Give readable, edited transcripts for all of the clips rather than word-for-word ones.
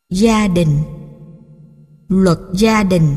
Gia đình. Luật gia đình.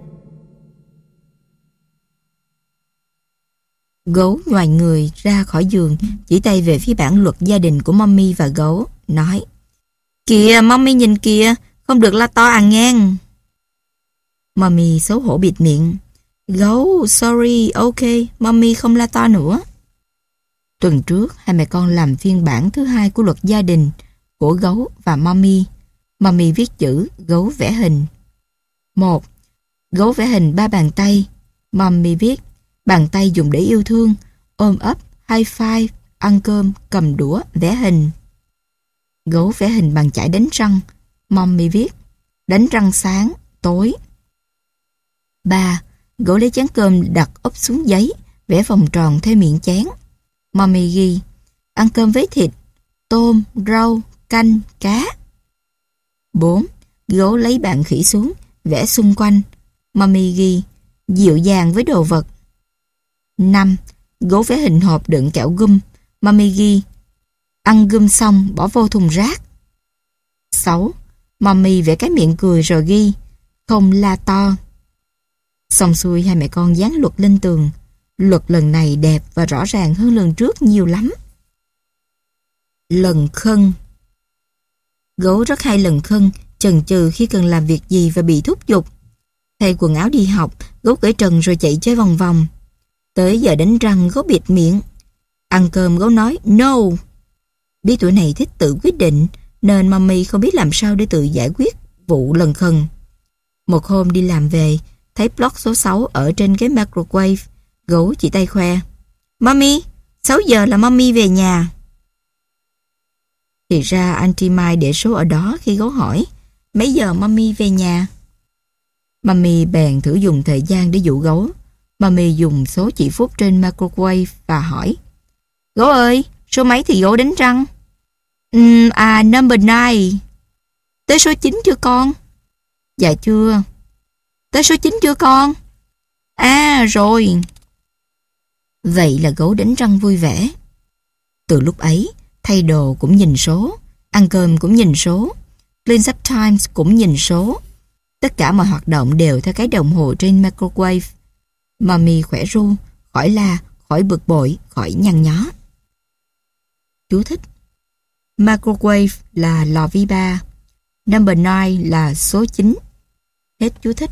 Gấu ngoài người ra khỏi giường, chỉ tay về phía bản luật gia đình của Mommy và gấu, nói: Kìa, Mommy nhìn kìa, không được la to à ngang. Mommy xấu hổ bịt miệng. Gấu, sorry, ok, Mommy không la to nữa. Tuần trước, hai mẹ con làm phiên bản thứ hai của luật gia đình của gấu và Mommy. Mommy viết chữ, gấu vẽ hình. 1. Gấu vẽ hình 3 bàn tay. Mommy viết: bàn tay dùng để yêu thương, ôm ấp, high five, ăn cơm, cầm đũa, vẽ hình. Gấu vẽ hình bằng chải đánh răng. Mommy viết: đánh răng sáng, tối. 3. Gấu lấy chén cơm đặt úp xuống giấy, vẽ vòng tròn theo miệng chén. Mommy ghi: ăn cơm với thịt, tôm, rau, canh, cá. 4. Gấu lấy bàn khỉ xuống, vẽ xung quanh. Mommy ghi: dịu dàng với đồ vật. 5. Gấu vẽ hình hộp đựng kẹo gum. Mommy ghi: ăn gum xong bỏ vô thùng rác. 6. Mommy vẽ cái miệng cười rồi ghi: không la to. Xong xuôi, hai mẹ con dán luật lên tường. Luật lần này đẹp và rõ ràng hơn lần trước nhiều lắm. Lần khân. Gấu rất hay lần khân, chần chừ khi cần làm việc gì và bị thúc giục. Thay quần áo đi học, gấu cởi trần rồi chạy chơi vòng vòng. Tới giờ đánh răng, gấu bịt miệng. Ăn cơm, gấu nói no. Biết tuổi này thích tự quyết định, nên Mommy không biết làm sao để tự giải quyết vụ lần khân. Một hôm đi làm về, thấy block số 6 ở trên cái microwave. Gấu chỉ tay khoe: Mommy, 6 giờ là Mommy về nhà. Thì ra Auntie Mai để số ở đó khi gấu hỏi: mấy giờ Mommy về nhà? Mommy bèn thử dùng thời gian để dụ gấu. Mommy dùng số chỉ phút trên microwave và hỏi: Gấu ơi, số mấy thì gấu đánh răng? Number 9. Tới số 9 chưa con? Dạ chưa. Tới số 9 chưa con? À rồi. Vậy là gấu đánh răng vui vẻ. Từ lúc ấy, thay đồ cũng nhìn số, ăn cơm cũng nhìn số, clean up times cũng nhìn số. Tất cả mọi hoạt động đều theo cái đồng hồ trên microwave. Mommy khỏe ru, khỏi la, khỏi bực bội, khỏi nhăn nhó. Chú thích: microwave là lò vi ba. Number 9 là số 9. Hết chú thích.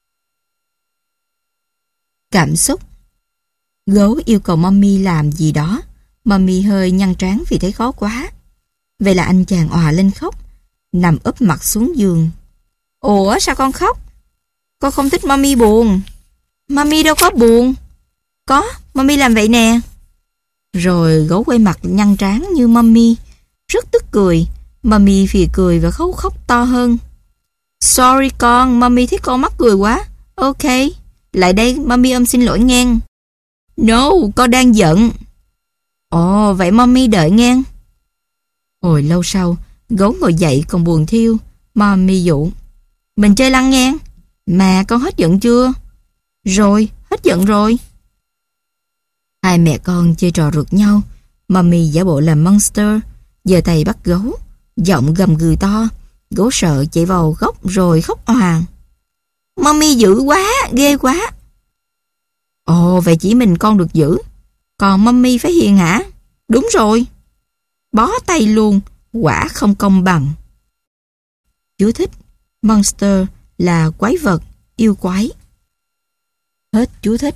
Cảm xúc. Gấu yêu cầu Mommy làm gì đó. Mommy hơi nhăn trán vì thấy khó quá. Vậy là anh chàng òa lên khóc, nằm úp mặt xuống giường. Ủa sao con khóc? Con không thích Mommy buồn. Mommy đâu có buồn. Có, Mommy làm vậy nè. Rồi gấu quay mặt nhăn trán như Mommy, rất tức cười. Mommy phì cười và khóc to hơn. Sorry con, Mommy thấy con mắc cười quá. Ok, lại đây, Mommy ôm xin lỗi ngang. No, con đang giận. Ồ, vậy Mommy đợi ngang. Hồi lâu sau, gấu ngồi dậy còn buồn thiêu. Mommy dụ: mình chơi lăn ngang. Mà con hết giận chưa? Rồi, hết giận rồi. Hai mẹ con chơi trò rượt nhau. Mommy giả bộ làm monster, giơ tay bắt gấu, giọng gầm gừ to. Gấu sợ chạy vào góc rồi khóc òa. Mommy dữ quá, ghê quá. Ồ, vậy chỉ mình con được giữ, còn Mommy phải hiền hả? Đúng rồi. Bó tay luôn, quả không công bằng. Chú thích: monster là quái vật, yêu quái. Hết chú thích.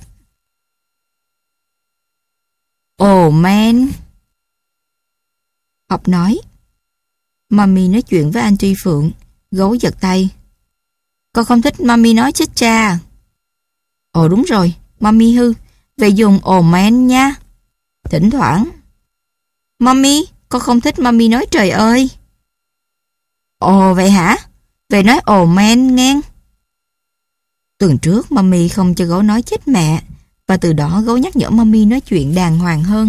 Oh man. Học nói. Mommy nói chuyện với anh Tri Phượng. Gấu giật tay. Con không thích Mommy nói chết cha. Ồ đúng rồi, Mommy hư. Vậy dùng oh man nha. Thỉnh thoảng. Mommy, con không thích Mommy nói trời ơi. Ồ vậy hả? Vậy nói oh man ngang. Tuần trước Mommy không cho gấu nói chết mẹ, và từ đó gấu nhắc nhở Mommy nói chuyện đàng hoàng hơn.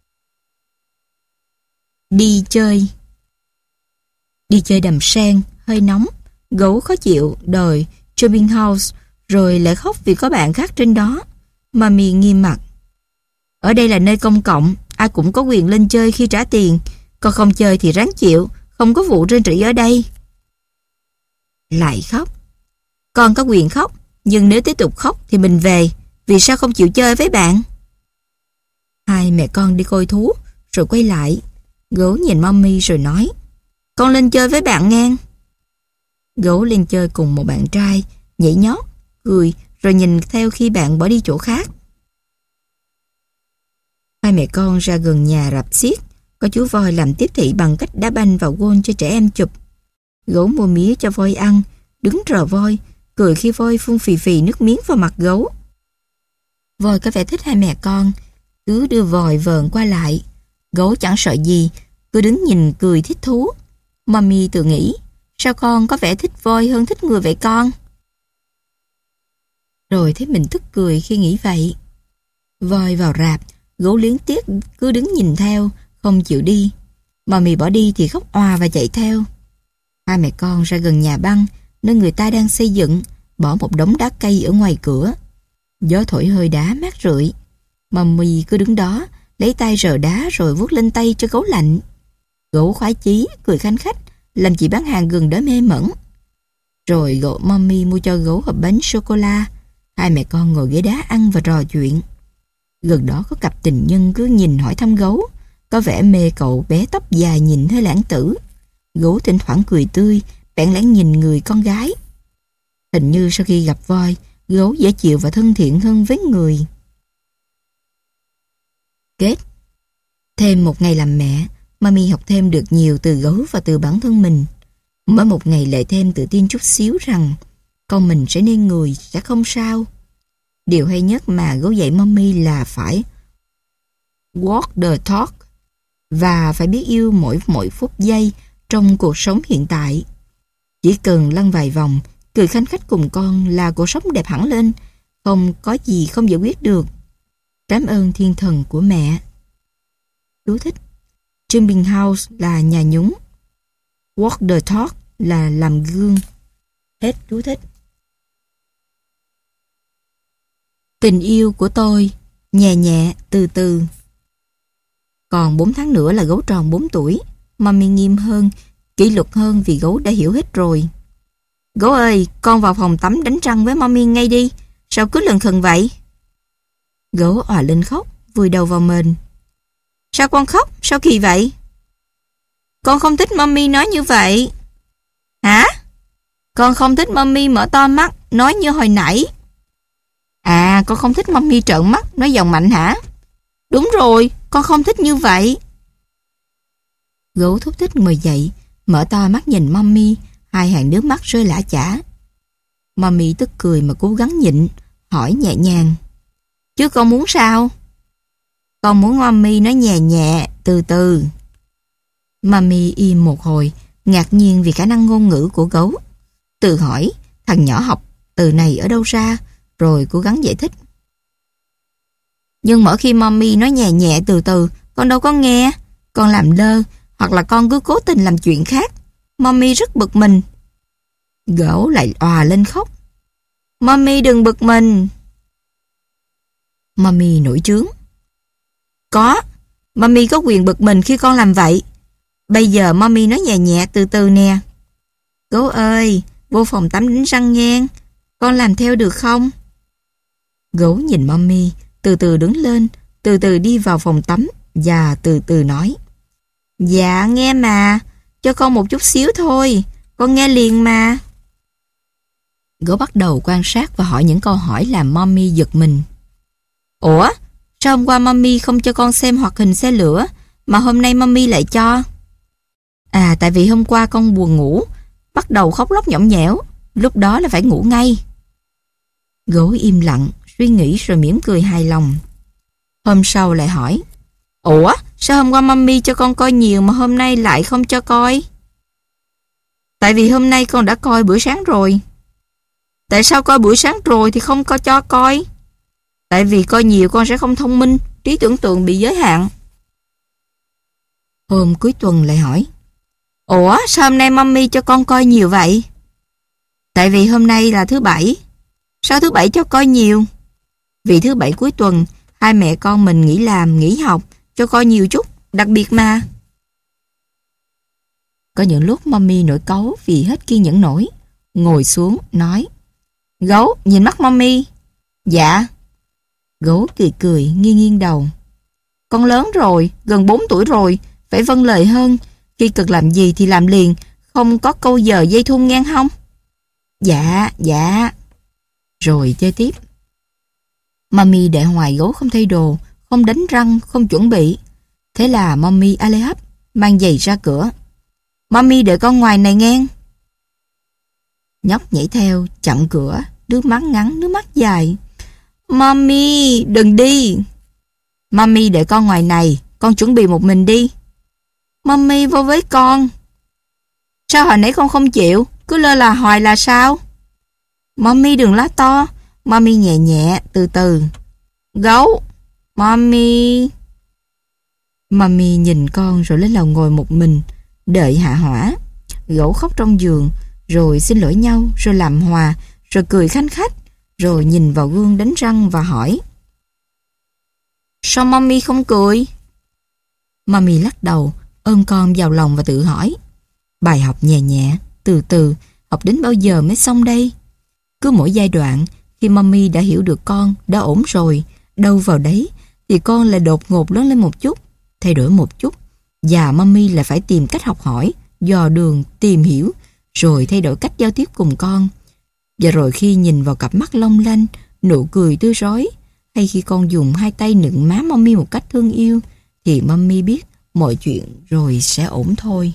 Đi chơi. Đi chơi Đầm Sen, hơi nóng. Gấu khó chịu, đòi shopping house, rồi lại khóc vì có bạn khác trên đó. Mommy nghiêm mặt. Ở đây là nơi công cộng, ai cũng có quyền lên chơi khi trả tiền. Còn không chơi thì ráng chịu, không có vụ rên rỉ ở đây. Lại khóc. Con có quyền khóc, nhưng nếu tiếp tục khóc thì mình về. Vì sao không chịu chơi với bạn? Hai mẹ con đi coi thú, rồi quay lại. Gấu nhìn Mommy rồi nói, con lên chơi với bạn ngang. Gấu lên chơi cùng một bạn trai, nhảy nhót, cười, rồi nhìn theo khi bạn bỏ đi chỗ khác. Hai mẹ con ra gần nhà rạp xiếc, có chú voi làm tiếp thị bằng cách đá banh vào gôn cho trẻ em chụp. Gấu mua mía cho voi ăn, đứng rờ voi, cười khi voi phun phì phì nước miếng vào mặt gấu. Voi có vẻ thích hai mẹ con, cứ đưa vòi vờn qua lại. Gấu chẳng sợ gì, cứ đứng nhìn cười thích thú. Mommy tự nghĩ, sao con có vẻ thích voi hơn thích người vậy con? Rồi thấy mình tức cười khi nghĩ vậy. Voi vào rạp, gấu liếng tiếc cứ đứng nhìn theo, không chịu đi. Mommy bỏ đi thì khóc òa và chạy theo. Hai mẹ con ra gần nhà băng, nơi người ta đang xây dựng, bỏ một đống đá cây ở ngoài cửa. Gió thổi hơi đá mát rượi. Mommy cứ đứng đó, lấy tay rờ đá rồi vuốt lên tay cho gấu lạnh. Gấu khoái chí, cười khanh khách, làm chị bán hàng gần đó mê mẩn. Rồi Mommy mua cho gấu hộp bánh sô-cô-la. Hai mẹ con ngồi ghế đá ăn và trò chuyện. Gần đó có cặp tình nhân cứ nhìn hỏi thăm gấu, có vẻ mê cậu bé tóc dài nhìn hơi lãng tử. Gấu thỉnh thoảng cười tươi, bẽn lẽn nhìn người con gái. Hình như sau khi gặp voi, gấu dễ chịu và thân thiện hơn với người. Kết. Thêm một ngày làm mẹ, Mommy học thêm được nhiều từ gấu và từ bản thân mình. Mỗi một ngày lại thêm tự tin chút xíu rằng con mình sẽ nên người, sẽ không sao. Điều hay nhất mà gấu dạy Mommy là phải walk the talk và phải biết yêu mỗi phút giây trong cuộc sống hiện tại. Chỉ cần lăn vài vòng, cười khanh khách cùng con là cuộc sống đẹp hẳn lên, không có gì không giải quyết được. Cảm ơn thiên thần của mẹ. Chú thích: Jumping House là nhà nhúng, walk the talk là làm gương. Hết chú thích. Tình yêu của tôi, nhẹ nhẹ, từ từ. Còn 4 tháng nữa là gấu tròn 4 tuổi. Mommy nghiêm hơn, kỷ luật hơn vì gấu đã hiểu hết rồi. Gấu ơi, con vào phòng tắm đánh răng với Mommy ngay đi. Sao cứ lần khần vậy? Gấu òa lên khóc, vùi đầu vào mền. Sao con khóc? Sao kỳ vậy? Con không thích Mommy nói như vậy. Hả? Con không thích Mommy mở to mắt, nói như hồi nãy. À, con không thích Mommy trợn mắt, nói giọng mạnh hả? Đúng rồi, con không thích như vậy. Gấu thúc thích ngồi dậy, mở to mắt nhìn Mommy, hai hàng nước mắt rơi lã chã. Mommy tức cười mà cố gắng nhịn, hỏi nhẹ nhàng. Chứ con muốn sao? Con muốn Mommy nói nhẹ nhẹ, từ từ. Mommy im một hồi, ngạc nhiên vì khả năng ngôn ngữ của gấu. Tự hỏi, thằng nhỏ học từ này ở đâu ra, rồi cố gắng giải thích. Nhưng mỗi khi Mommy nói nhẹ nhẹ từ từ, con đâu có nghe. Con làm lơ, hoặc là con cứ cố tình làm chuyện khác. Mommy rất bực mình. Gấu lại òa lên khóc. Mommy đừng bực mình. Mommy nổi trướng. Có, Mommy có quyền bực mình khi con làm vậy. Bây giờ Mommy nói nhẹ nhẹ từ từ nè. Gấu ơi, vô phòng tắm đánh răng nghe. Con làm theo được không? Gấu nhìn Mommy, từ từ đứng lên, từ từ đi vào phòng tắm và từ từ nói. Dạ nghe mà, cho con một chút xíu thôi, con nghe liền mà. Gấu bắt đầu quan sát và hỏi những câu hỏi làm Mommy giật mình. Ủa, sao hôm qua Mommy không cho con xem hoạt hình xe lửa, mà hôm nay Mommy lại cho? À, tại vì hôm qua con buồn ngủ, bắt đầu khóc lóc nhõng nhẽo, lúc đó là phải ngủ ngay. Gấu im lặng, suy nghĩ rồi mỉm cười hài lòng. Hôm sau lại hỏi. Ủa, sao hôm qua Mommy cho con coi nhiều mà hôm nay lại không cho coi? Tại vì hôm nay con đã coi bữa sáng rồi. Tại sao coi bữa sáng rồi thì không có cho coi? Tại vì coi nhiều con sẽ không thông minh, trí tưởng tượng bị giới hạn. Hôm cuối tuần lại hỏi. Ủa, sao hôm nay Mommy cho con coi nhiều vậy? Tại vì hôm nay là thứ Bảy. Sao thứ Bảy cho coi nhiều? Vì thứ Bảy cuối tuần, hai mẹ con mình nghỉ làm, nghỉ học, cho coi nhiều chút, đặc biệt mà. Có những lúc Mommy nổi cáu vì hết kiên nhẫn nổi. ngồi xuống, nói: Gấu, nhìn mắt mommy. Dạ. Gấu cười cười, nghiêng nghiêng đầu. Con lớn rồi, gần 4 tuổi rồi, phải vâng lời hơn. Khi cần làm gì thì làm liền, không có câu giờ dây thun ngang không? Dạ, dạ. Rồi chơi tiếp. Mommy để hoài gấu không thay đồ, không đánh răng, không chuẩn bị. Thế là mommy a lê hấp, mang giày ra cửa. Mommy đợi con ngoài này ngang. Nhóc nhảy theo, chặn cửa, nước mắt ngắn, nước mắt dài. Mommy, đừng đi. Mommy đợi con ngoài này, con chuẩn bị một mình đi. Mommy vô với con. Sao hồi nãy con không chịu, cứ lơ là hoài là sao? Mommy đừng lá to. Mommy nhẹ nhẹ, từ từ. Gấu. Mommy. Mommy nhìn con rồi lên lầu ngồi một mình, đợi hạ hỏa. Gấu khóc trong giường, rồi xin lỗi nhau, rồi làm hòa, rồi cười khanh khách, rồi nhìn vào gương đánh răng và hỏi: Sao mommy không cười? Mommy lắc đầu, ôm con vào lòng và tự hỏi: Bài học nhẹ nhẹ, từ từ, học đến bao giờ mới xong đây? Cứ mỗi giai đoạn, khi mommy đã hiểu được con đã ổn rồi, đâu vào đấy, thì con lại đột ngột lớn lên một chút, thay đổi một chút, và mommy lại phải tìm cách học hỏi, dò đường, tìm hiểu, rồi thay đổi cách giao tiếp cùng con. Và rồi khi nhìn vào cặp mắt long lanh, nụ cười tươi rói, hay khi con dùng hai tay nựng má mommy một cách thương yêu, thì mommy biết mọi chuyện rồi sẽ ổn thôi.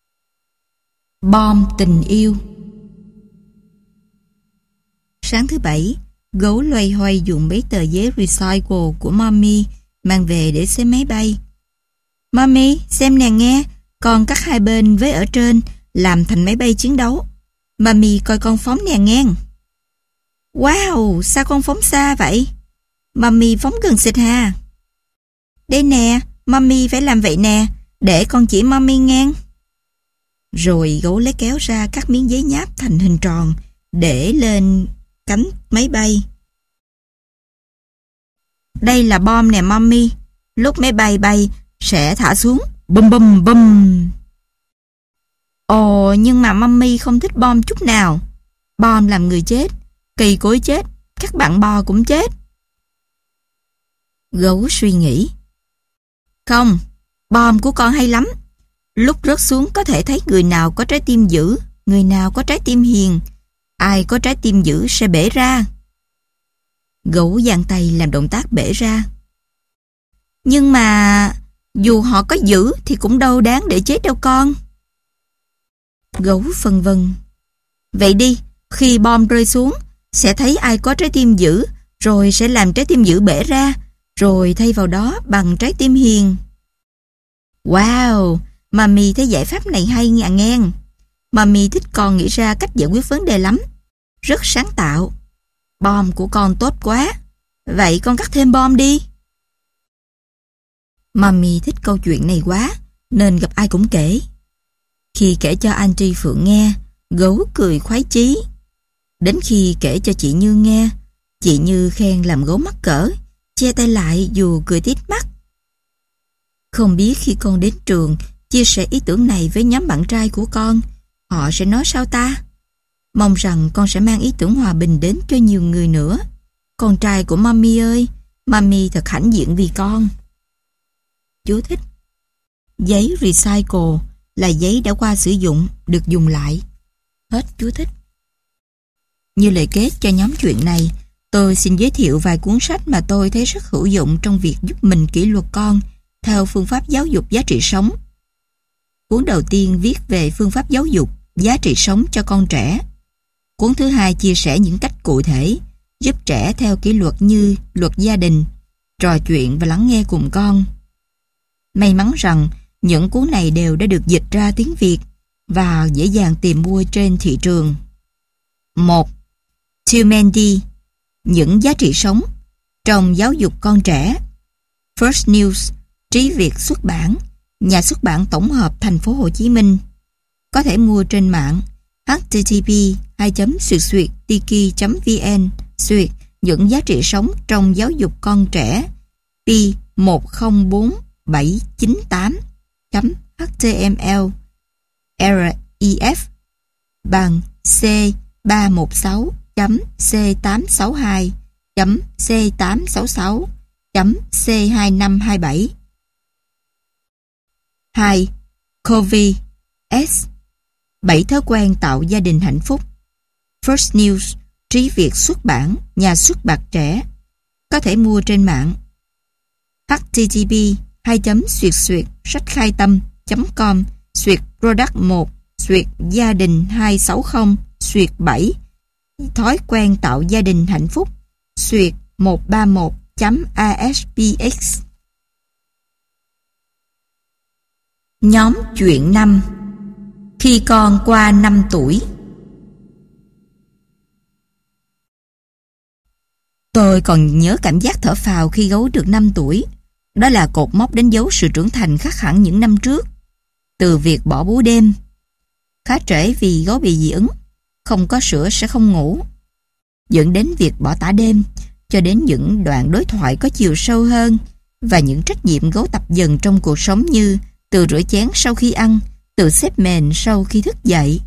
Bom tình yêu. Sáng thứ Bảy, Gấu loay hoay dùng mấy tờ giấy recycle của mommy mang về để xem máy bay. Mommy, xem nè nghe, con cắt hai bên với ở trên làm thành máy bay chiến đấu. Mommy coi con phóng nè ngang. Wow, sao con phóng xa vậy? Mommy phóng gần xịt ha. Đây nè, mommy phải làm vậy nè, để con chỉ mommy ngang. Rồi Gấu lấy kéo ra cắt miếng giấy nháp thành hình tròn để lên cánh máy bay. Đây là bom nè mommy, lúc máy bay bay sẽ thả xuống, bum bum bum. Ồ, nhưng mà mommy không thích bom chút nào. Bom làm người chết, cây cối chết, các bạn bò cũng chết. Gấu suy nghĩ. Không, bom của con hay lắm. Lúc rớt xuống có thể thấy người nào có trái tim dữ, người nào có trái tim hiền. Ai có trái tim dữ sẽ bể ra. Gấu giang tay làm động tác bể ra. Nhưng mà dù họ có dữ thì cũng đâu đáng để chết đâu con. Gấu phân vân. Vậy đi, khi bom rơi xuống, sẽ thấy ai có trái tim dữ, rồi sẽ làm trái tim dữ bể ra, rồi thay vào đó bằng trái tim hiền. Wow, mommy thấy giải pháp này hay ngang. Mommy thích con nghĩ ra cách giải quyết vấn đề lắm. Rất sáng tạo. Bom của con tốt quá. Vậy con cắt thêm bom đi. Mommy thích câu chuyện này quá, nên gặp ai cũng kể. Khi kể cho anh Tri Phượng nghe, Gấu cười khoái chí. Đến khi kể cho chị Như nghe, chị Như khen làm Gấu mắc cỡ, che tay lại dù cười tít mắt. Không biết khi con đến trường chia sẻ ý tưởng này với nhóm bạn trai của con, họ sẽ nói sao ta? Mong rằng con sẽ mang ý tưởng hòa bình đến cho nhiều người nữa. Con trai của mommy ơi, mommy thật hãnh diện vì con. Chú thích: giấy recycle là giấy đã qua sử dụng, được dùng lại. Hết chú thích. Như lời kết cho nhóm chuyện này, tôi xin giới thiệu vài cuốn sách mà tôi thấy rất hữu dụng trong việc giúp mình kỷ luật con theo phương pháp giáo dục giá trị sống. Cuốn đầu tiên viết về phương pháp giáo dục giá trị sống cho con trẻ. Cuốn thứ hai chia sẻ những cách cụ thể giúp trẻ theo kỷ luật như luật gia đình, trò chuyện và lắng nghe cùng con. May mắn rằng những cuốn này đều đã được dịch ra tiếng Việt và dễ dàng tìm mua trên thị trường. 1. Tumendi, những giá trị sống trong giáo dục con trẻ. First News, Trí Việt xuất bản, nhà xuất bản tổng hợp thành phố Hồ Chí Minh. Có thể mua trên mạng http://tiki.vn những giá trị sống trong giáo dục con trẻ P104798.html ref bằng C 316.c862.c866.c2527. 2. Covey S. 7 thói quen tạo gia đình hạnh phúc. First News, Trí Việt xuất bản, nhà xuất bản trẻ. Có thể mua trên mạng. http://sách-khai-tâm.com /product 1 gia đình 260 7 thói quen tạo gia đình hạnh phúc 131.aspx. Nhóm chuyện 5. Khi con qua 5 tuổi. Tôi còn nhớ cảm giác thở phào khi gấu được 5 tuổi. Đó là cột mốc đánh dấu sự trưởng thành khác hẳn những năm trước. Từ việc bỏ bú đêm, khá trễ vì gấu bị dị ứng, không có sữa sẽ không ngủ, dẫn đến việc bỏ tã đêm, cho đến những đoạn đối thoại có chiều sâu hơn và những trách nhiệm gấu tập dần trong cuộc sống như từ rửa chén sau khi ăn, từ xếp mền sau khi thức dậy.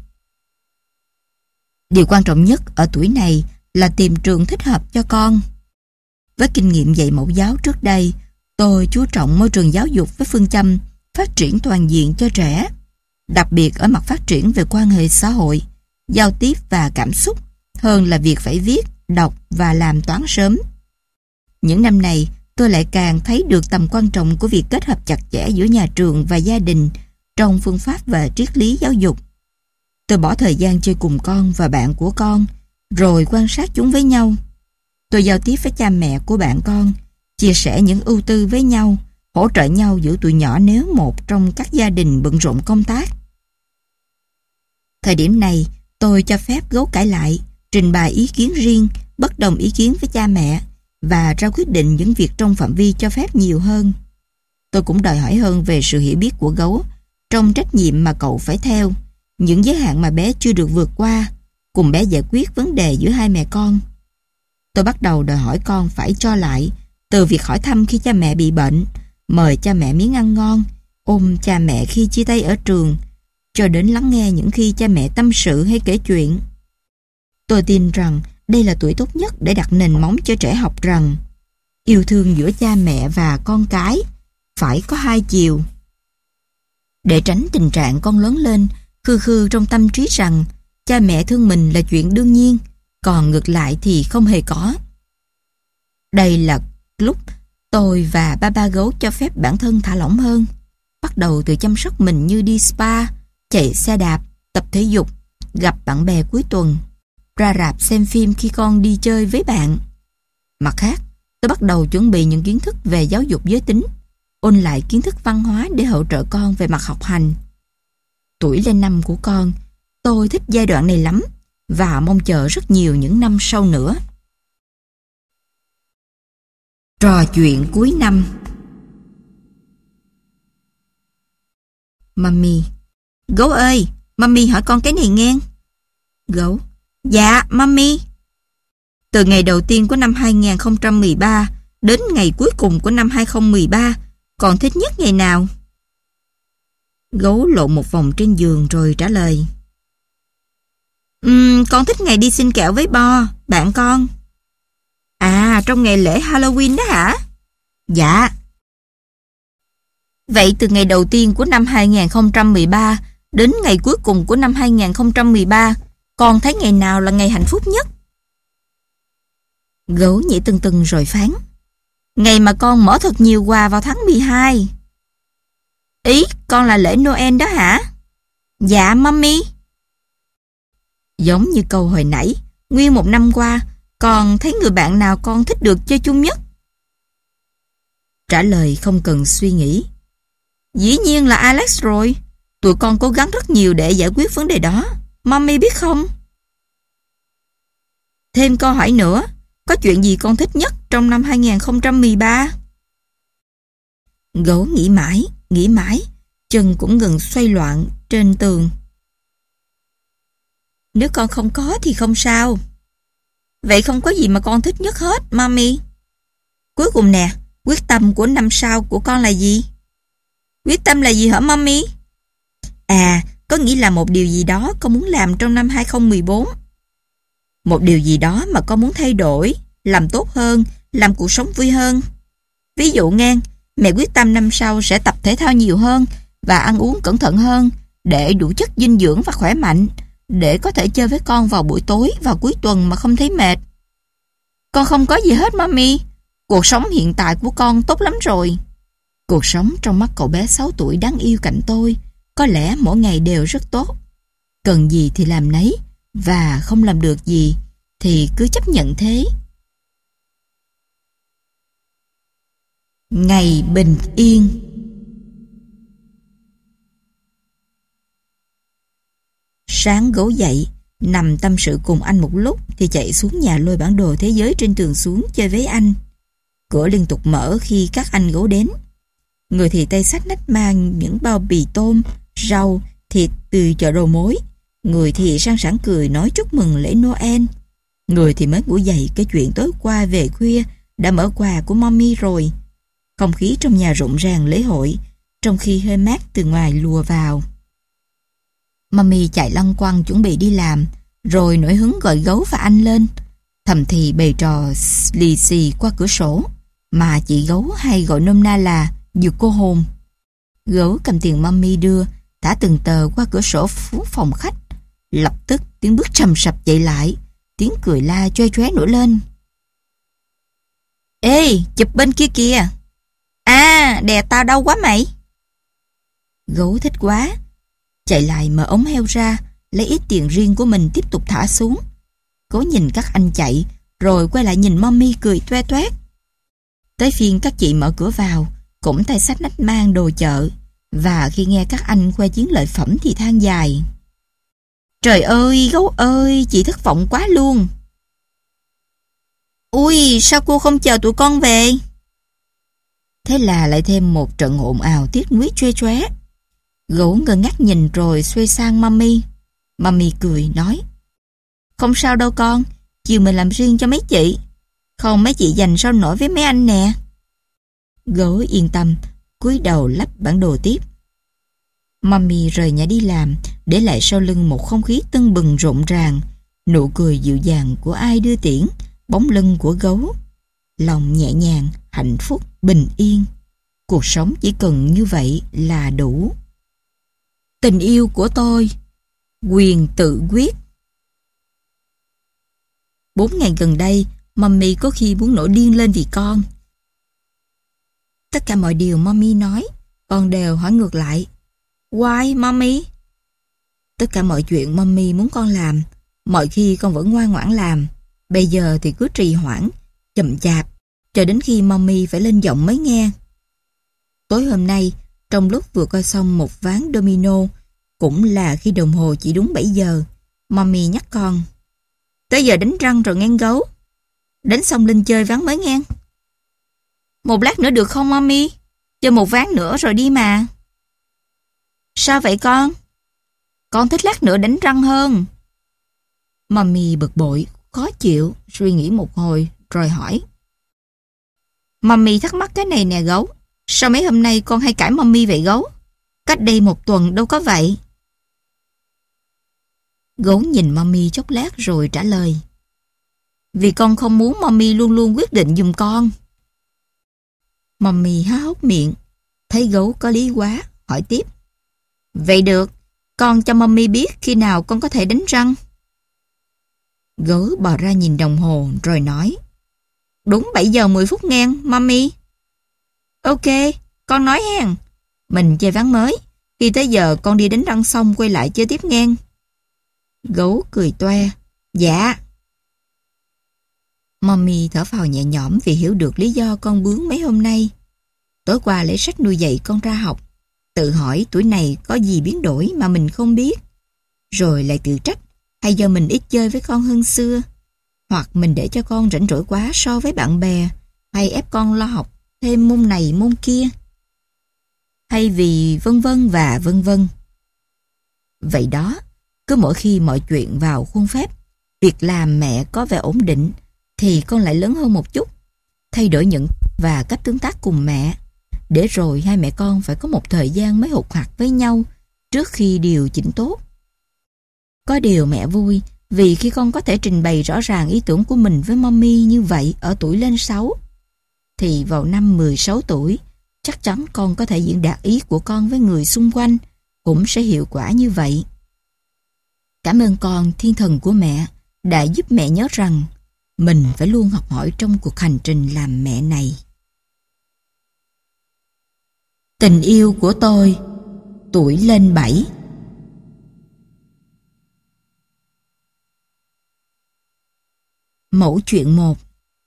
Điều quan trọng nhất ở tuổi này là tìm trường thích hợp cho con. Với kinh nghiệm dạy mẫu giáo trước đây, tôi chú trọng môi trường giáo dục với phương châm phát triển toàn diện cho trẻ, đặc biệt ở mặt phát triển về quan hệ xã hội, giao tiếp và cảm xúc, hơn là việc phải viết, đọc và làm toán sớm. Những năm này, tôi lại càng thấy được tầm quan trọng của việc kết hợp chặt chẽ giữa nhà trường và gia đình trong phương pháp và triết lý giáo dục. Tôi bỏ thời gian chơi cùng con và bạn của con, rồi quan sát chúng với nhau. Tôi giao tiếp với cha mẹ của bạn con, chia sẻ những ưu tư với nhau, hỗ trợ nhau giữ tụi nhỏ nếu một trong các gia đình bận rộn công tác. Thời điểm này, tôi cho phép gấu cãi lại, trình bày ý kiến riêng, bất đồng ý kiến với cha mẹ và ra quyết định những việc trong phạm vi cho phép nhiều hơn. Tôi cũng đòi hỏi hơn về sự hiểu biết của gấu trong trách nhiệm mà cậu phải theo, những giới hạn mà bé chưa được vượt qua, cùng bé giải quyết vấn đề giữa hai mẹ con. Tôi bắt đầu đòi hỏi con phải cho lại, từ việc hỏi thăm khi cha mẹ bị bệnh, mời cha mẹ miếng ăn ngon, ôm cha mẹ khi chia tay ở trường, cho đến lắng nghe những khi cha mẹ tâm sự hay kể chuyện. Tôi tin rằng đây là tuổi tốt nhất để đặt nền móng cho trẻ học rằng yêu thương giữa cha mẹ và con cái phải có hai chiều. Để tránh tình trạng con lớn lên khư khư trong tâm trí rằng cha mẹ thương mình là chuyện đương nhiên, còn ngược lại thì không hề có. Đây là lúc tôi và ba gấu cho phép bản thân thả lỏng hơn, bắt đầu từ chăm sóc mình như đi spa, chạy xe đạp, tập thể dục, gặp bạn bè cuối tuần, ra rạp xem phim khi con đi chơi với bạn. Mặt khác, tôi bắt đầu chuẩn bị những kiến thức về giáo dục giới tính, ôn lại kiến thức văn hóa để hỗ trợ con về mặt học hành. Tuổi lên 5 của con, tôi thích giai đoạn này lắm và mong chờ rất nhiều những năm sau nữa. Trò chuyện cuối năm. Mummy: Gấu ơi, Mummy hỏi con cái này nghe. Gấu: Dạ, Mummy. Từ ngày đầu tiên của năm 2013 đến ngày cuối cùng của năm 2013, con thích nhất ngày nào? Gấu lộn một vòng trên giường rồi trả lời: Con thích ngày đi xin kẹo với Bo, bạn con. À, trong ngày lễ Halloween đó hả? Dạ. Vậy từ ngày đầu tiên của năm 2013 đến ngày cuối cùng của năm 2013, con thấy ngày nào là ngày hạnh phúc nhất? Gấu nhảy tưng tưng rồi phán: Ngày mà con mở thật nhiều quà vào tháng 12. Ý, con là lễ Noel đó hả? Dạ, Mummy. Giống như câu hồi nãy, nguyên một năm qua, con thấy người bạn nào con thích được chơi chung nhất? Trả lời không cần suy nghĩ: Dĩ nhiên là Alex rồi. Tụi con cố gắng rất nhiều để giải quyết vấn đề đó, Mummy biết không? Thêm câu hỏi nữa, có chuyện gì con thích nhất trong năm 2013? Gấu nghĩ mãi, chân cũng ngừng xoay loạn trên tường. Nếu con không có thì không sao. Vậy không có gì mà con thích nhất hết, Mummy. Cuối cùng nè, quyết tâm của năm sau của con là gì? Quyết tâm là gì hả, Mummy? À, có nghĩa là một điều gì đó con muốn làm trong năm 2014. một điều gì đó mà con muốn thay đổi, làm tốt hơn, làm cuộc sống vui hơn. Ví dụ ngang, mẹ quyết tâm năm sau sẽ tập thể thao nhiều hơn và ăn uống cẩn thận hơn để đủ chất dinh dưỡng và khỏe mạnh, để có thể chơi với con vào buổi tối và cuối tuần mà không thấy mệt. Con không có gì hết, Mommy. Cuộc sống hiện tại của con tốt lắm rồi. Cuộc sống trong mắt cậu bé 6 tuổi đáng yêu cạnh tôi có lẽ mỗi ngày đều rất tốt. Cần gì thì làm nấy, và không làm được gì thì cứ chấp nhận thế. Ngày bình yên. Sáng Gấu dậy, nằm tâm sự cùng anh một lúc thì chạy xuống nhà lôi bản đồ thế giới trên tường xuống chơi với anh. Cửa liên tục mở khi các anh Gấu đến. Người thì tay xách nách mang những bao bì tôm, rau, thịt từ chợ đầu mối. Người thì sang sảng cười nói chúc mừng lễ Noel. Người thì mới ngủ dậy cái chuyện tối qua về khuya đã mở quà của Mommy rồi. Không khí trong nhà rộn ràng lễ hội, trong khi hơi mát từ ngoài lùa vào. Mommy chạy lăn quăng chuẩn bị đi làm, rồi nổi hứng gọi Gấu và anh lên. Thầm thì bày trò lì xì qua cửa sổ, mà chị Gấu hay gọi nôm na là dược cô hồn. Gấu cầm tiền Mommy đưa, thả từng tờ qua cửa sổ xuống phòng khách. Lập tức tiếng bước trầm sập chạy lại, tiếng cười la choe choé nổi lên. Ê, chụp bên kia kìa. À, đè tao đau quá mày. Gấu thích quá, chạy lại mở ống heo ra, lấy ít tiền riêng của mình tiếp tục thả xuống. Cố nhìn các anh chạy, rồi quay lại nhìn Mommy cười toe toét. Tới phiên các chị mở cửa vào, cũng tay xách nách mang đồ chợ, và khi nghe các anh khoe chiến lợi phẩm thì than dài. Trời ơi, Gấu ơi, chị thất vọng quá luôn. Ui, sao cô không chờ tụi con về? Thế là lại thêm một trận ồn ào tiếc nuối choe choé. Gấu ngơ ngác nhìn rồi xoay sang Mommy. Mommy cười nói: Không sao đâu con, chiều mình làm riêng cho mấy chị. Không mấy chị dành sao nổi với mấy anh nè. Gấu yên tâm, cúi đầu lắp bản đồ tiếp. Mommy rời nhà đi làm, để lại sau lưng một không khí tưng bừng rộn ràng, nụ cười dịu dàng của ai đưa tiễn, bóng lưng của Gấu. Lòng nhẹ nhàng, hạnh phúc, bình yên. Cuộc sống chỉ cần như vậy là đủ. Tình yêu của tôi, quyền tự quyết. 4 ngày gần đây, Mommy có khi muốn nổi điên lên vì con. Tất cả mọi điều Mommy nói, con đều hỏi ngược lại. Why, Mommy? Tất cả mọi chuyện Mommy muốn con làm, mọi khi con vẫn ngoan ngoãn làm. Bây giờ thì cứ trì hoãn, chậm chạp, cho đến khi Mommy phải lên giọng mới nghe. Tối hôm nay, trong lúc vừa coi xong một ván domino, cũng là khi đồng hồ chỉ đúng 7 giờ, Mommy nhắc con. Tới giờ đánh răng rồi ngang Gấu. Đánh xong lên chơi ván mới ngang. Một lát nữa được không Mommy? Chơi một ván nữa rồi đi mà. Sao vậy con? Con thích lát nữa đánh răng hơn. Mommy bực bội, khó chịu, suy nghĩ một hồi rồi hỏi. Mommy thắc mắc cái này nè Gấu. Sao mấy hôm nay con hay cãi Mommy vậy Gấu? Cách đây một tuần đâu có vậy. Gấu nhìn Mommy chốc lát rồi trả lời. Vì con không muốn Mommy luôn luôn quyết định giùm con. Mommy há hốc miệng, thấy Gấu có lý quá, hỏi tiếp. Vậy được, con cho Mommy biết khi nào con có thể đánh răng. Gấu bò ra nhìn đồng hồ rồi nói. Đúng 7 giờ 10 phút ngang, Mommy. Ok, con nói hen. Mình chơi ván mới. Khi tới giờ con đi đánh răng xong quay lại chơi tiếp ngang. Gấu cười toe. Dạ. Mommy thở phào nhẹ nhõm vì hiểu được lý do con bướng mấy hôm nay. Tối qua lấy sách nuôi dạy con ra học, tự hỏi tuổi này có gì biến đổi mà mình không biết. Rồi lại tự trách, hay do mình ít chơi với con hơn xưa, hoặc mình để cho con rảnh rỗi quá so với bạn bè, hay ép con lo học thêm môn này môn kia, hay vì vân vân và vân vân. Vậy đó, cứ mỗi khi mọi chuyện vào khuôn phép, việc làm mẹ có vẻ ổn định, thì con lại lớn hơn một chút, thay đổi nhận và cách tương tác cùng mẹ, để rồi hai mẹ con phải có một thời gian mới hụt hặc với nhau trước khi điều chỉnh tốt. Có điều mẹ vui Vì khi con có thể trình bày rõ ràng ý tưởng của mình với mommy như vậy ở tuổi lên 6, thì vào năm 16 tuổi, chắc chắn con có thể diễn đạt ý của con với người xung quanh, cũng sẽ hiệu quả như vậy. Cảm ơn con, thiên thần của mẹ, đã giúp mẹ nhớ rằng mình phải luôn học hỏi trong cuộc hành trình làm mẹ này. Tình yêu của tôi, tuổi lên 7. Mẫu chuyện 1.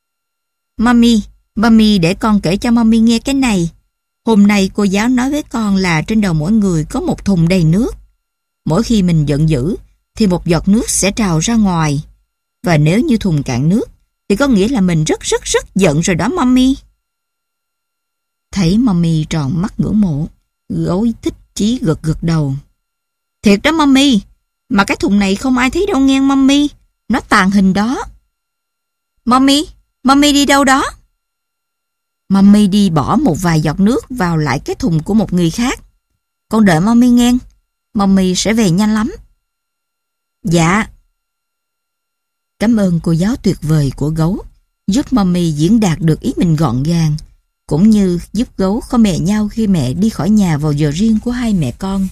Mommy để con kể cho mommy nghe cái này. Hôm nay cô giáo nói với con là trên đầu mỗi người có một thùng đầy nước. Mỗi khi mình giận dữ thì một giọt nước sẽ trào ra ngoài. Và nếu như thùng cạn nước thì có nghĩa là mình rất giận rồi đó mommy. Thấy mommy tròn mắt ngưỡng mộ, gấu thích chí gật đầu. Thiệt đó mommy, mà cái thùng này không ai thấy đâu nghe mommy, nó tàng hình đó. Mommy đi đâu đó? Mommy đi bỏ một vài giọt nước vào lại cái thùng của một người khác. Con đợi mommy nghe, mommy sẽ về nhanh lắm. Dạ. Cảm ơn cô giáo tuyệt vời của gấu, giúp mommy diễn đạt được ý mình gọn gàng, cũng như giúp gấu không mẹ nhau khi mẹ đi khỏi nhà vào giờ riêng của hai mẹ con.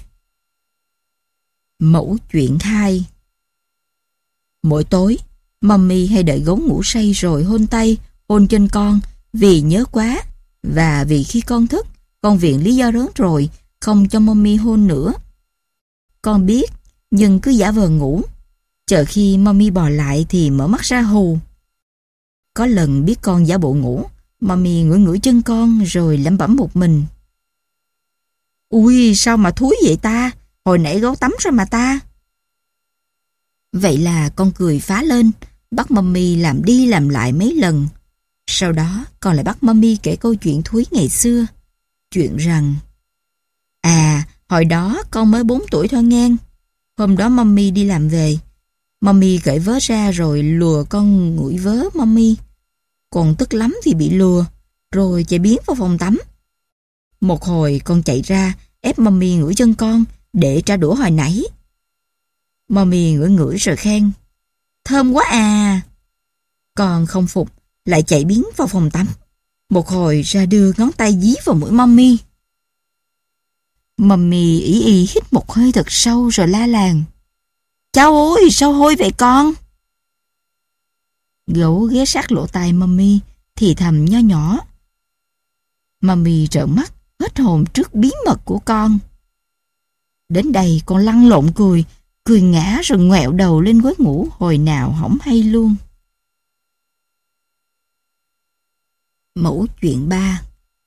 Mẫu chuyện 2. Mỗi tối, mommy hay đợi gấu ngủ say rồi hôn tay, hôn chân con vì nhớ quá, và vì khi con thức, con viện lý do lớn rồi không cho mommy hôn nữa. Con biết, nhưng cứ giả vờ ngủ, chờ khi mommy bò lại thì mở mắt ra hù. Có lần biết con giả bộ ngủ, mommy ngửi chân con rồi lẩm bẩm một mình. Ui, sao mà thúi vậy ta? Hồi nãy gấu tắm rồi mà ta. Vậy là con cười phá lên, bắt mommy làm đi làm lại mấy lần. Sau đó con lại bắt mommy kể câu chuyện thúi ngày xưa. Chuyện rằng, hồi đó con mới 4 tuổi thôi ngang. Hôm đó mommy đi làm về. Mommy gửi vớ ra rồi lùa con ngửi vớ mommy. Con tức lắm vì bị lùa, rồi chạy biến vào phòng tắm. Một hồi con chạy ra, ép mommy ngửi chân con để trả đũa hồi nãy. Mommy ngửi rồi khen, thơm quá à. Con không phục, lại chạy biến vào phòng tắm. Một hồi ra đưa ngón tay dí vào mũi mommy. Mommy ỷ y hít một hơi thật sâu rồi la làng, cháu ơi, sao hôi vậy con? Gấu ghé sát lỗ tai mommy, thì thầm nho nhỏ. Mommy trợn mắt, hết hồn trước bí mật của con. Đến đây con lăn lộn cười ngã rồi ngoẹo đầu lên gối ngủ hồi nào hổng hay luôn. Mẫu chuyện 3.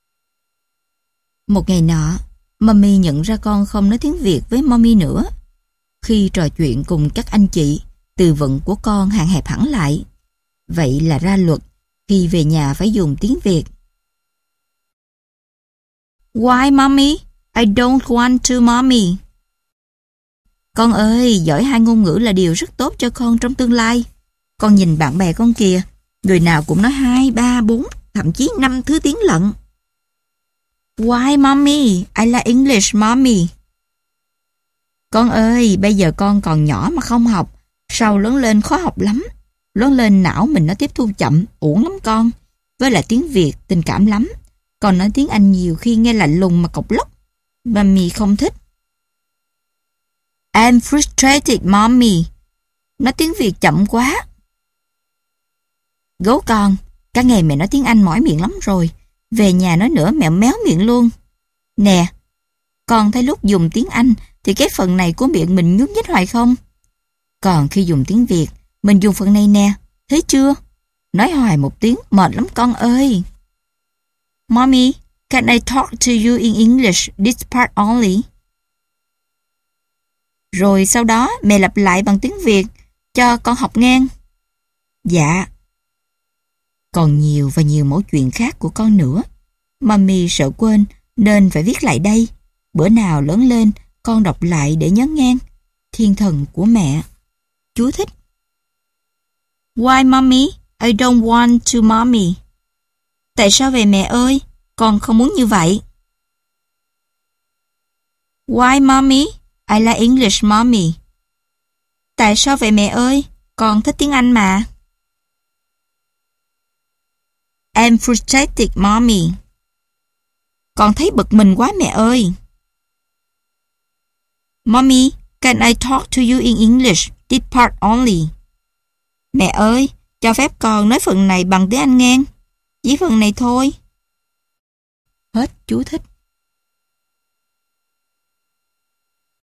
Một ngày nọ, mommy nhận ra con không nói tiếng Việt với mommy nữa. Khi trò chuyện cùng các anh chị, từ vựng của con hạn hẹp hẳn lại. Vậy là ra luật, khi về nhà phải dùng tiếng Việt. Why mommy? I don't want to mommy. Con ơi, giỏi 2 ngôn ngữ là điều rất tốt cho con trong tương lai. Con nhìn bạn bè con kìa, người nào cũng nói 2, 3, 4, thậm chí 5 thứ tiếng lận. Why mommy? I like English mommy. Con ơi, bây giờ con còn nhỏ mà không học, sau lớn lên khó học lắm. Lớn lên não mình nó tiếp thu chậm, uổng lắm con. Với lại tiếng Việt tình cảm lắm. Còn nói tiếng Anh nhiều khi nghe lạnh lùng mà cộc lốc. Mommy không thích. I'm frustrated mommy. Nói tiếng Việt chậm quá. Gấu con, cả ngày mẹ nói tiếng Anh mỏi miệng lắm rồi. Về nhà nói nữa mẹ méo miệng luôn. Nè, con thấy lúc dùng tiếng Anh thì cái phần này của miệng mình nhúc nhích hoài không? Còn khi dùng tiếng Việt, mình dùng phần này nè, thấy chưa? Nói hoài một tiếng, mệt lắm con ơi. Mommy, can I talk to you in English this part only? Rồi sau đó mẹ lặp lại bằng tiếng Việt cho con học ngang. Dạ. Còn nhiều và nhiều mẫu chuyện khác của con nữa. Mommy sợ quên nên phải viết lại đây. Bữa nào lớn lên con đọc lại để nhớ ngang. Thiên thần của mẹ. Chú thích. Why mommy? I don't want to mommy. Tại sao vậy mẹ ơi? Con không muốn như vậy. Why mommy? I like English mommy. Tại sao vậy mẹ ơi? Con thích tiếng Anh mà. I'm frustrated, mommy. Con thấy bực mình quá mẹ ơi. Mommy, can I talk to you in English? This part only. Mẹ ơi, cho phép con nói phần này bằng tiếng Anh ngang. Chỉ phần này thôi. Hết chú thích.